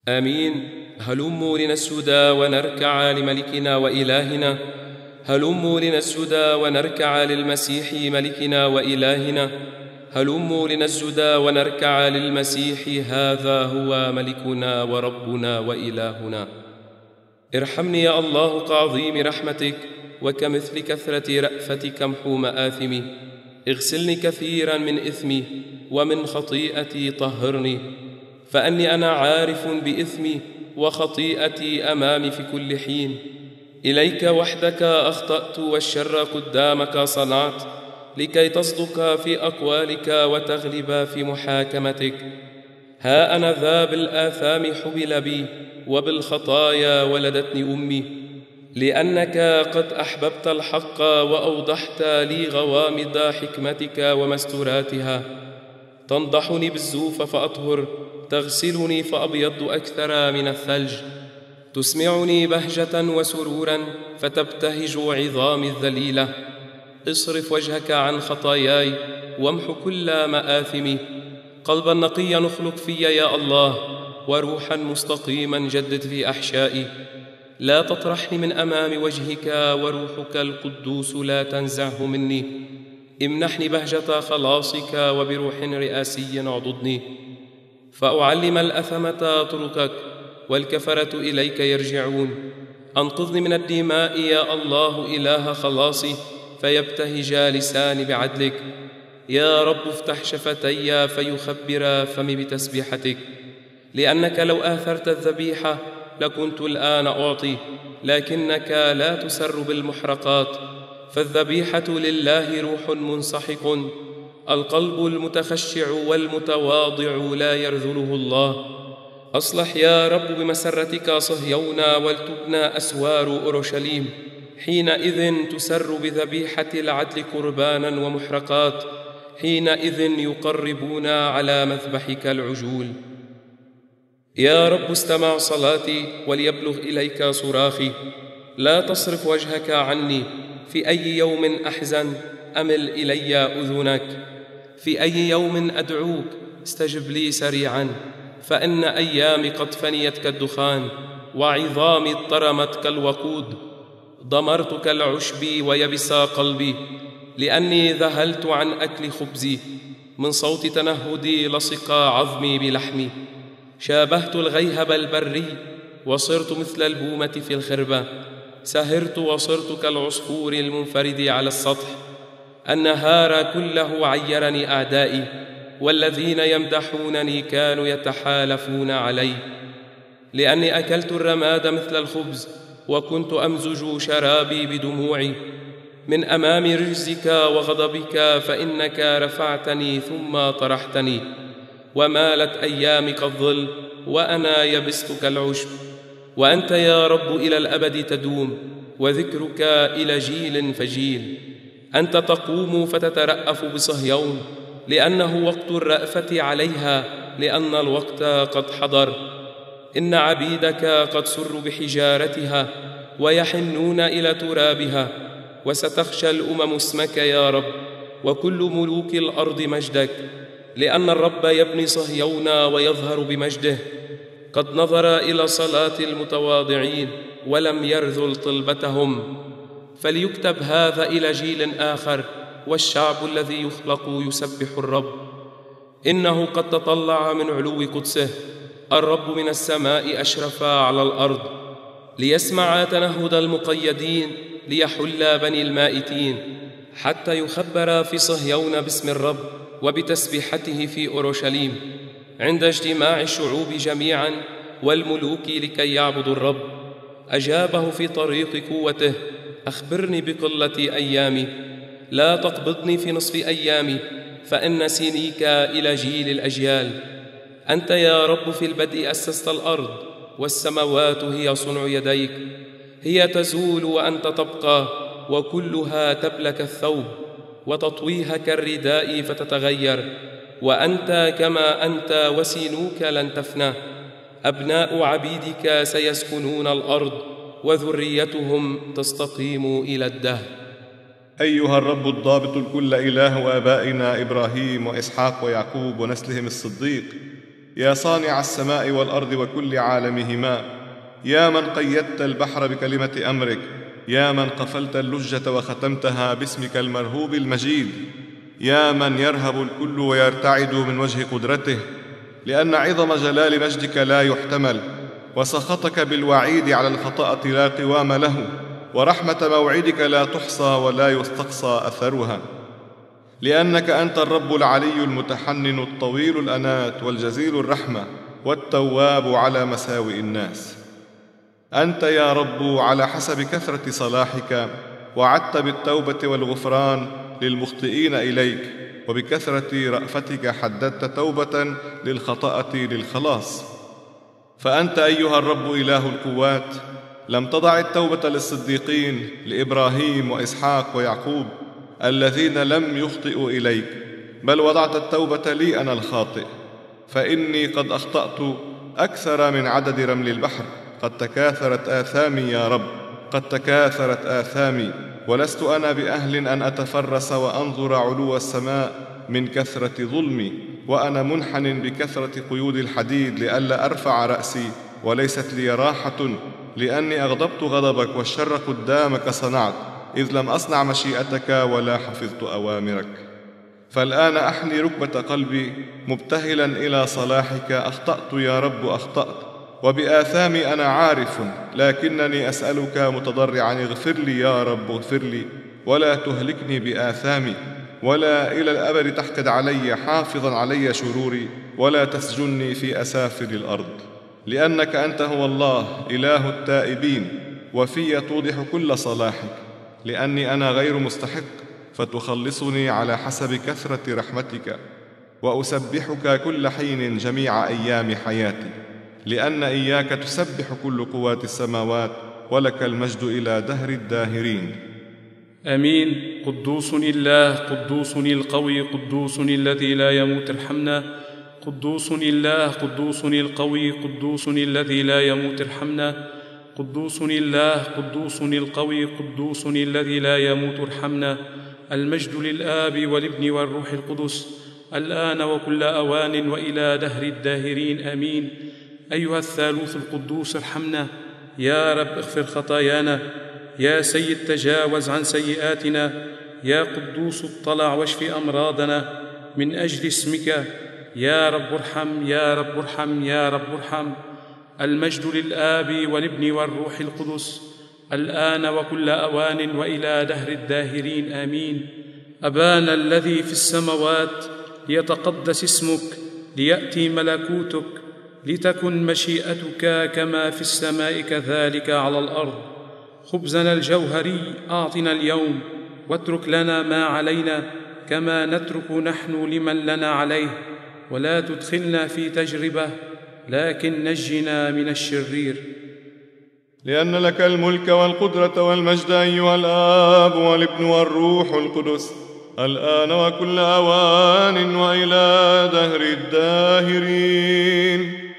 آمين. هلموا لنسجد ونركع لملكنا وإلهنا، هلموا لنسجد ونركع للمسيح ملكنا وإلهنا، هلموا لنسجد ونركع للمسيح، هذا هو ملكنا وربنا وإلهنا. ارحمني يا الله كعظيم رحمتك، وكمثل كثرة رأفتك امحو مآثمي. اغسلني كثيرا من إثمي، ومن خطيئتي طهرني، فأني أنا عارف بإثمي وخطيئتي أمامي في كل حين. إليك وحدك أخطأت والشر قدامك صنعت، لكي تصدق في أقوالك وتغلب في محاكمتك. ها أنا ذا بالآثام حبل بي، وبالخطايا ولدتني أمي، لأنك قد أحببت الحق وأوضحت لي غوامض حكمتك ومستوراتها. تنضحني بالزوف فأطهر، تغسلني فأبيض أكثر من الثلج، تسمعني بهجة وسرورا فتبتهج عظامي الذليلة. اصرف وجهك عن خطاياي وامح كل مآثمي. قلبا نقيا نخلق في يا الله، وروحا مستقيما جدد في أحشائي. لا تطرحني من أمام وجهك، وروحك القدوس لا تنزعه مني. امنحني بهجة خلاصك، وبروح رئاسي اعضدني، فأعلم الأثمة طرقك، والكفرة إليك يرجعون. أنقذني من الدماء يا الله إله خلاصي، فيبتهج لساني بعدلك. يا رب افتح شفتي فيخبر فمي بتسبيحتك، لأنك لو آثرت الذبيحة لكنت الآن أعطي، لكنك لا تسر بالمحرقات. فالذبيحة لله روح منسحق، القلب المتخشع والمتواضع لا يرذله الله. أصلح يا رب بمسرتك صهيون، ولتبنى أسوار أورشليم. حينئذ تسر بذبيحة العدل قربانا ومحرقات، حينئذ يقربون على مذبحك العجول. يا رب استمع صلاتي، وليبلغ إليك صراخي. لا تصرف وجهك عني. في أي يوم أحزن أمل إلي أذنك، في أي يوم أدعوك استجب لي سريعا. فإن أيامي قد فنيت كالدخان، وعظامي اضطرمت كالوقود. ضمرت كالعشب ويبس قلبي، لأني ذهلت عن أكل خبزي. من صوت تنهدي لصق عظمي بلحمي. شابهت الغيهب البري، وصرت مثل البومة في الخربة. سهرت وصرت كالعصفور المنفرد على السطح. النهار كله عيرني أعدائي، والذين يمدحونني كانوا يتحالفون علي. لأني أكلت الرماد مثل الخبز، وكنت أمزج شرابي بدموعي. من أمام رجزك وغضبك فإنك رفعتني ثم طرحتني، ومالت أيامي كالظل، وأنا يبست كالعشب. وأنت يا رب إلى الأبد تدوم، وذكرك إلى جيل فجيل. أنت تقوم فتترأف بصهيون، لأنه وقت الرأفة عليها، لأن الوقت قد حضر. إن عبيدك قد سروا بحجارتها، ويحنون إلى ترابها. وستخشى الأمم اسمك يا رب، وكل ملوك الأرض مجدك، لأن الرب يبني صهيون ويظهر بمجده. قد نظر إلى صلاة المتواضعين، ولم يرذل طلبتهم. فليكتب هذا إلى جيل آخر، والشعب الذي يخلق يسبح الرب. إنه قد تطلع من علو قدسه، الرب من السماء أشرف على الأرض، ليسمع تنهد المقيدين، ليحل بني المائتين، حتى يخبر في صهيون باسم الرب وبتسبيحته في أورشليم، عند اجتماع الشعوب جميعا والملوك لكي يعبدوا الرب. أجابه في طريق قوته. أخبرني بقلة أيامي، لا تقبضني في نصف أيامي، فإن سنيك إلى جيل الأجيال. أنت يا رب في البدء أسست الأرض، والسماوات هي صنع يديك. هي تزول وأنت تبقى، وكلها تبلى كالثوب، وتطويها كالرداء فتتغير. وأنت كما أنت، وسنوك لن تفنى. أبناء عبيدك سيسكنون الأرض، وذريتهم تستقيم إلى الدهر. أيها الرب الضابط الكل، إله آبائنا إبراهيم وإسحاق ويعقوب ونسلهم الصديق، يا صانع السماء والأرض وكل عالمهما، يا من قيدت البحر بكلمة أمرك، يا من قفلت اللجة وختمتها باسمك المرهوب المجيد، يا من يرهب الكل ويرتعد من وجه قدرته، لأن عظم جلال مجدك لا يحتمل، وسخطك بالوعيد على الخطأة لا قوام له، ورحمة موعدك لا تحصى ولا يستقصى أثرها، لأنك أنت الرب العلي المتحنن الطويل الأنات والجزيل الرحمة والتواب على مساوئ الناس. أنت يا رب على حسب كثرة صلاحك وعدت بالتوبة والغفران للمخطئين إليك، وبكثرة رأفتك حددت توبة للخطأة للخلاص. فأنت أيها الرب إله القوات لم تضع التوبة للصديقين لإبراهيم وإسحاق ويعقوب الذين لم يخطئوا إليك، بل وضعت التوبة لي أنا الخاطئ، فإني قد أخطأت أكثر من عدد رمل البحر، قد تكاثرت آثامي يا رب، قد تكاثرت آثامي، ولست أنا بأهل أن أتفرس وأنظر علو السماء من كثرة ظلمي، وأنا منحن بكثرة قيود الحديد لئلا أرفع رأسي، وليست لي راحة، لأني أغضبت غضبك والشر قدامك صنعت، إذ لم أصنع مشيئتك ولا حفظت أوامرك. فالآن أحني ركبة قلبي مبتهلا إلى صلاحك، أخطأت يا رب أخطأت، وبآثامي أنا عارف، لكنني أسألك متضرعا اغفر لي يا رب اغفر لي، ولا تهلكني بآثامي، ولا إلى الأبد تحقد علي حافظا علي شروري، ولا تسجني في أسافل الأرض، لأنك أنت هو الله إله التائبين، وفي توضح كل صلاحك، لأني أنا غير مستحق، فتخلصني على حسب كثرة رحمتك، وأسبحك كل حين جميع أيام حياتي، لأن إياك تسبح كل قوات السماوات، ولك المجد إلى دهر الداهرين. آمين. قدوس الله، قدوس القوي، قدوس الذي لا يموت، ارحمنا. قدوس الله، قدوس القوي، قدوس الذي لا يموت، ارحمنا. قدوس الله، قدوس القوي، قدوس الذي لا يموت، ارحمنا. المجد للآب والابن والروح القدس، الآن وكل أوان وإلى دهر الداهرين. آمين. أيها الثالوث القدوس ارحمنا. يا رب اغفر خطايانا. يا سيد تجاوز عن سيئاتنا. يا قدوس اطلع واشف أمراضنا من أجل اسمك. يا رب ارحم، يا رب ارحم، يا رب ارحم. المجد للآب والابن والروح القدس، الآن وكل أوان وإلى دهر الداهرين. آمين. أبانا الذي في السماوات، ليتقدس اسمك، ليأتي ملكوتك، لتكن مشيئتك كما في السماء كذلك على الأرض. خبزنا الجوهري أعطنا اليوم، واترك لنا ما علينا كما نترك نحن لمن لنا عليه، ولا تدخلنا في تجربة، لكن نجنا من الشرير. لأن لك الملك والقدرة والمجد أيها الآب والابن والروح القدس، الآن وكل أوان وإلى دهر الداهرين.